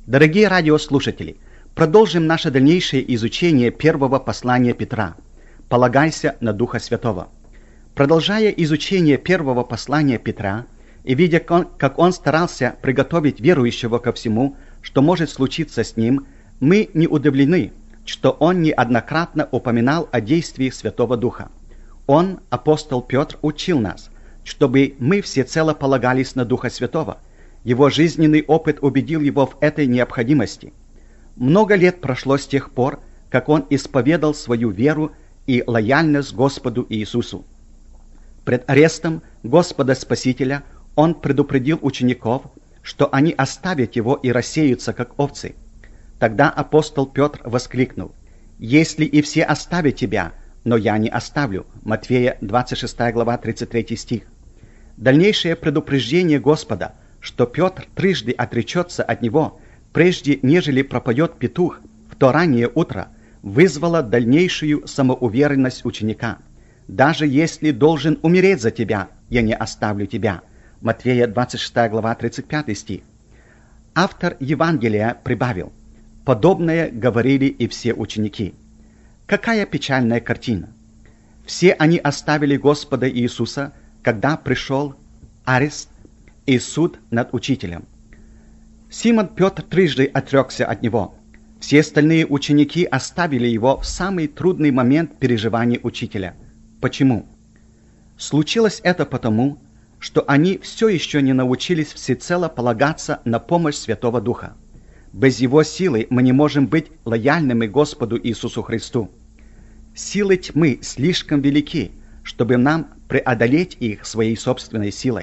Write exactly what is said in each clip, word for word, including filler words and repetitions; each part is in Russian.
Дорогие радиослушатели, продолжим наше дальнейшее изучение первого послания Петра. Полагайся на Духа Святого. Продолжая изучение первого послания Петра и видя, как он старался приготовить верующего ко всему, что может случиться с ним, мы не удивлены, что он неоднократно упоминал о действии Святого Духа. Он, апостол Петр, учил нас, чтобы мы всецело полагались на Духа Святого. Его жизненный опыт убедил его в этой необходимости. Много лет прошло с тех пор, как он исповедал свою веру и лояльность Господу Иисусу. Пред арестом Господа Спасителя он предупредил учеников, что они оставят его и рассеются, как овцы. Тогда апостол Петр воскликнул: «Если и все оставят тебя, но я не оставлю». Матфея двадцать шестая глава, тридцать третий стих. Дальнейшее предупреждение Господа, что Петр трижды отречется от него, прежде нежели пропоет петух в то раннее утро, вызвало дальнейшую самоуверенность ученика. «Даже если должен умереть за тебя, я не оставлю тебя». Матфея двадцать шестая глава, тридцать пятый стих. Автор Евангелия прибавил: «Подобное говорили и все ученики». Какая печальная картина! Все они оставили Господа Иисуса, когда пришел арест и суд над учителем. Симон Петр трижды отрекся от него. Все остальные ученики оставили его в самый трудный момент переживания учителя. Почему? Случилось это потому, что они все еще не научились всецело полагаться на помощь Святого Духа. Без Его силы мы не можем быть лояльными Господу Иисусу Христу. Силы тьмы слишком велики, чтобы нам преодолеть их своей собственной силой.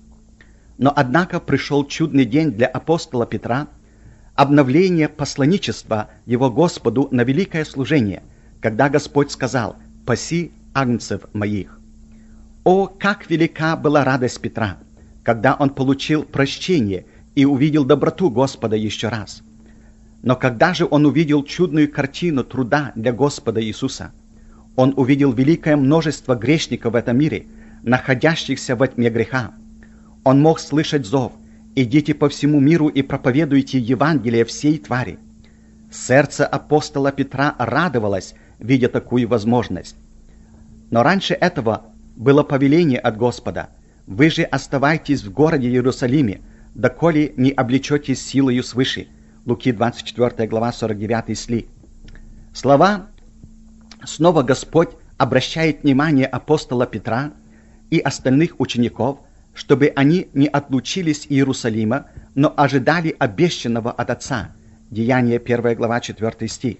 Но однако пришел чудный день для апостола Петра, обновление посланничества его Господу на великое служение, когда Господь сказал: «Паси агнцев моих». О, как велика была радость Петра, когда он получил прощение и увидел доброту Господа еще раз. Но когда же он увидел чудную картину труда для Господа Иисуса, он увидел великое множество грешников в этом мире, находящихся во тьме греха. Он мог слышать зов: «Идите по всему миру и проповедуйте Евангелие всей твари». Сердце апостола Петра радовалось, видя такую возможность. Но раньше этого было повеление от Господа: «Вы же оставайтесь в городе Иерусалиме, доколе не облечетесь силою свыше». Луки двадцать четвёртая глава, сорок девятый стих. Слова снова Господь обращает внимание апостола Петра и остальных учеников, чтобы они не отлучились из Иерусалима, но ожидали обещанного от Отца. Деяния первая глава, четвёртый стих.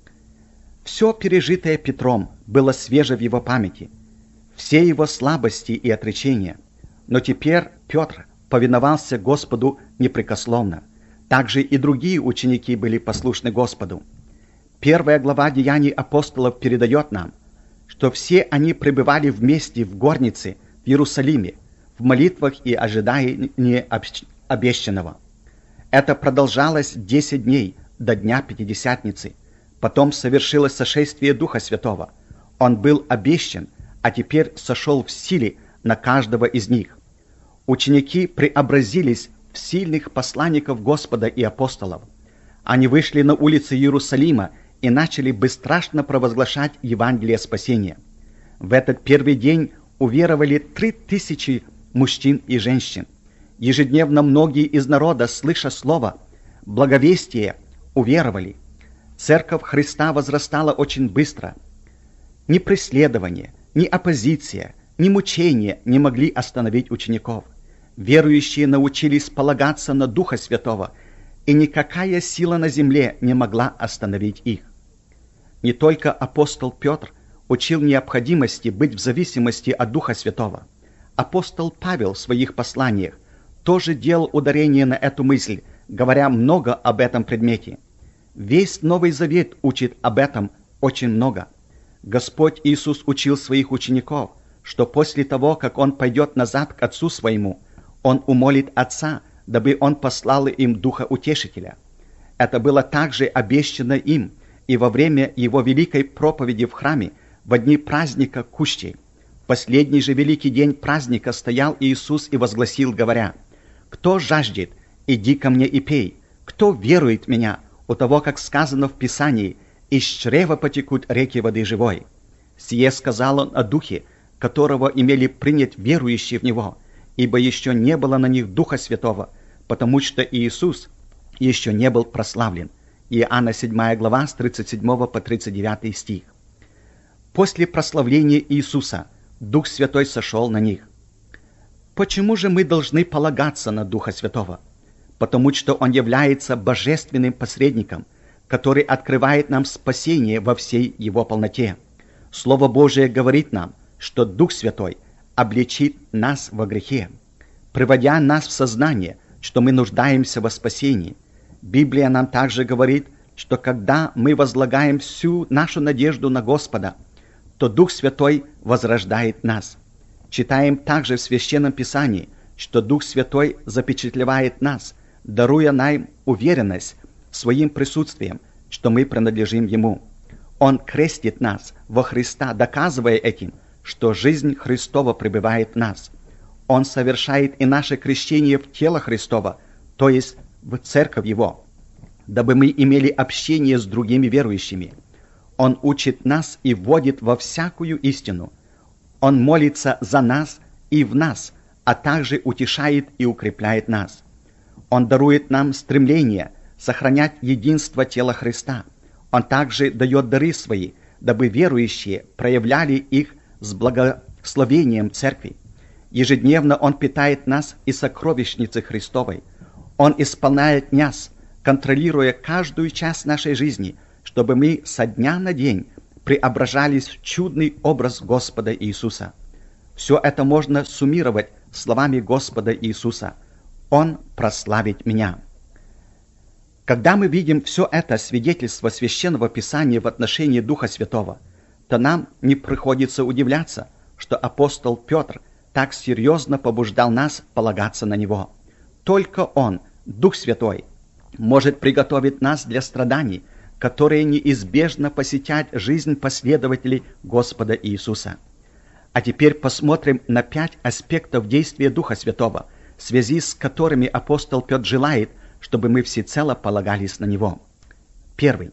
Все пережитое Петром было свеже в его памяти, все его слабости и отречения. Но теперь Петр повиновался Господу непрекословно. Также и другие ученики были послушны Господу. Первая глава Деяний апостолов передает нам, что все они пребывали вместе в горнице в Иерусалиме, в молитвах и ожидании обещанного. Это продолжалось десять дней до Дня Пятидесятницы. Потом совершилось сошествие Духа Святого. Он был обещан, а теперь сошел в силе на каждого из них. Ученики преобразились в сильных посланников Господа и апостолов. Они вышли на улицы Иерусалима и начали бесстрашно провозглашать Евангелие спасения. В этот первый день уверовали три тысячи мужчин и женщин. Ежедневно многие из народа, слыша слово благовестие, уверовали. Церковь Христа возрастала очень быстро. Ни преследование, ни оппозиция, ни мучения не могли остановить учеников. Верующие научились полагаться на Духа Святого, и никакая сила на земле не могла остановить их. Не только апостол Петр учил необходимости быть в зависимости от Духа Святого. Апостол Павел в своих посланиях тоже делал ударение на эту мысль, говоря много об этом предмете. Весь Новый Завет учит об этом очень много. Господь Иисус учил своих учеников, что после того, как Он пойдет назад к Отцу Своему, Он умолит Отца, дабы Он послал им Духа Утешителя. Это было также обещано им и во время Его великой проповеди в храме во дни праздника Кущей. В последний же великий день праздника стоял Иисус и возгласил, говоря: «Кто жаждет, иди ко мне и пей. Кто кто верует в меня, у того, как сказано в Писании, из чрева потекут реки воды живой. Сие сказал он о Духе, которого имели принять верующие в Него, ибо еще не было на них Духа Святого, потому что Иисус еще не был прославлен. Иоанна седьмая глава с тридцать седьмого по тридцать девятый стих. После прославления Иисуса Дух Святой сошел на них. Почему же мы должны полагаться на Духа Святого? Потому что Он является божественным посредником, который открывает нам спасение во всей Его полноте. Слово Божие говорит нам, что Дух Святой обличит нас во грехе, приводя нас в сознание, что мы нуждаемся во спасении. Библия нам также говорит, что когда мы возлагаем всю нашу надежду на Господа, то Дух Святой возрождает нас. Читаем также в Священном Писании, что Дух Святой запечатлевает нас, даруя нам уверенность своим присутствием, что мы принадлежим Ему. Он крестит нас во Христа, доказывая этим, что жизнь Христова пребывает в нас. Он совершает и наше крещение в тело Христова, то есть в церковь Его, дабы мы имели общение с другими верующими. Он учит нас и вводит во всякую истину. Он молится за нас и в нас, а также утешает и укрепляет нас. Он дарует нам стремление сохранять единство тела Христа. Он также дает дары свои, дабы верующие проявляли их с благословением Церкви. Ежедневно Он питает нас из сокровищницы Христовой. Он исполняет нас, контролируя каждую часть нашей жизни, чтобы мы со дня на день преображались в чудный образ Господа Иисуса. Все это можно суммировать словами Господа Иисуса: «Он прославит меня». Когда мы видим все это свидетельство Священного Писания в отношении Духа Святого, то нам не приходится удивляться, что апостол Петр так серьезно побуждал нас полагаться на Него. Только Он, Дух Святой, может приготовить нас для страданий, которые неизбежно посетят жизнь последователей Господа Иисуса. А теперь посмотрим на пять аспектов действия Духа Святого, в связи с которыми апостол Петр желает, чтобы мы всецело полагались на Него. Первый.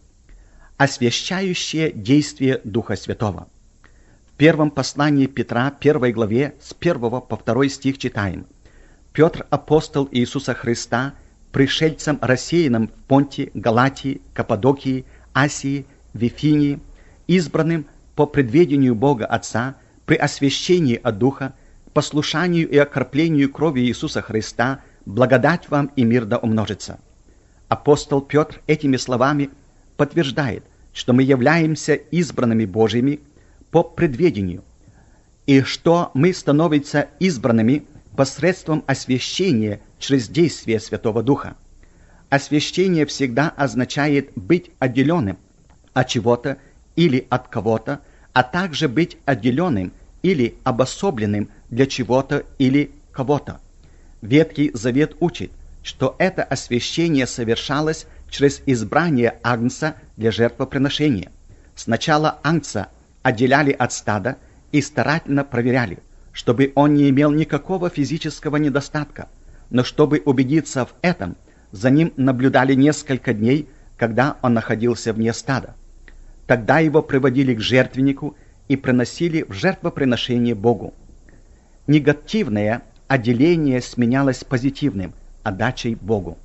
Освящающее действие Духа Святого. В первом послании Петра, первой главе, с первого по второй стих читаем: «Петр, апостол Иисуса Христа, пришельцам рассеянным в Понте, Галатии, Каппадокии, Асии, Вифинии, избранным по предведению Бога Отца, при освящении от Духа, послушанию и окроплению крови Иисуса Христа, благодать вам и мир да умножится». Апостол Петр этими словами подтверждает, что мы являемся избранными Божьими по предведению, и что мы становимся избранными посредством освящения через действие Святого Духа. Освящение всегда означает быть отделенным от чего-то или от кого-то, а также быть отделенным или обособленным для чего-то или кого-то. Ветхий Завет учит, что это освящение совершалось через избрание агнца для жертвоприношения. Сначала агнца отделяли от стада и старательно проверяли, чтобы он не имел никакого физического недостатка, но чтобы убедиться в этом, за ним наблюдали несколько дней, когда он находился вне стада. Тогда его приводили к жертвеннику и приносили в жертвоприношение Богу. Негативное отделение сменялось позитивным отдачей Богу.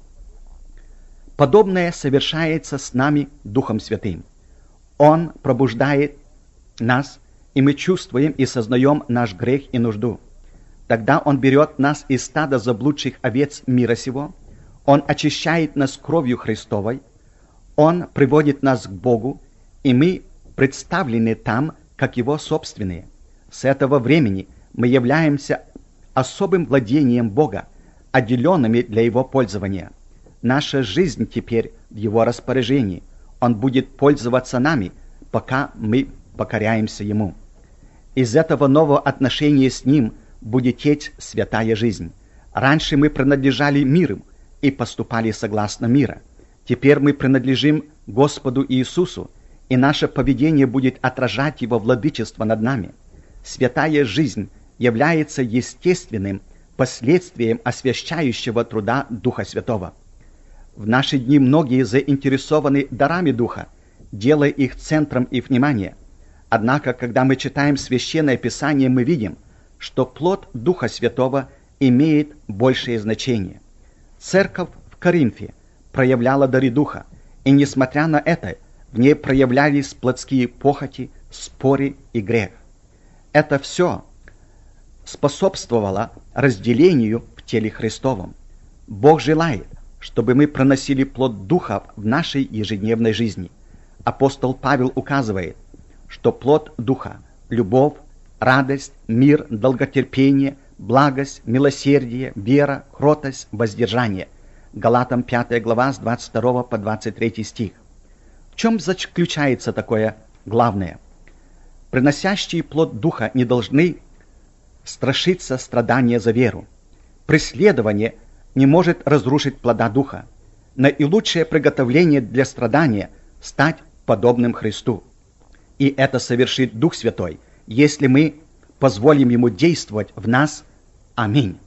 Подобное совершается с нами Духом Святым. Он пробуждает нас, и мы чувствуем и сознаем наш грех и нужду. Тогда Он берет нас из стада заблудших овец мира сего, Он очищает нас кровью Христовой, Он приводит нас к Богу, и мы представлены там, как Его собственные. С этого времени мы являемся особым владением Бога, отделенными для Его пользования. Наша жизнь теперь в Его распоряжении. Он будет пользоваться нами, пока мы покоряемся Ему. Из этого нового отношения с Ним будет течь святая жизнь. Раньше мы принадлежали миру и поступали согласно мира. Теперь мы принадлежим Господу Иисусу, и наше поведение будет отражать Его владычество над нами. Святая жизнь является естественным последствием освящающего труда Духа Святого. В наши дни многие заинтересованы дарами Духа, делая их центром их внимания. Однако, когда мы читаем Священное Писание, мы видим, что плод Духа Святого имеет большее значение. Церковь в Коринфе проявляла дары Духа, и несмотря на это, в ней проявлялись плотские похоти, споры и грех. Это все способствовало разделению в теле Христовом. Бог желает, чтобы мы проносили плод Духа в нашей ежедневной жизни. Апостол Павел указывает, что плод Духа – любовь, радость, мир, долготерпение, благость, милосердие, вера, кротость, воздержание. Галатам пятая глава с двадцать второго по двадцать третий стих. В чем заключается такое главное? Приносящие плод Духа не должны страшиться страдания за веру. Преследование не может разрушить плода Духа. Наилучшее приготовление для страдания – стать подобным Христу. И это совершит Дух Святой, если мы позволим Ему действовать в нас. Аминь.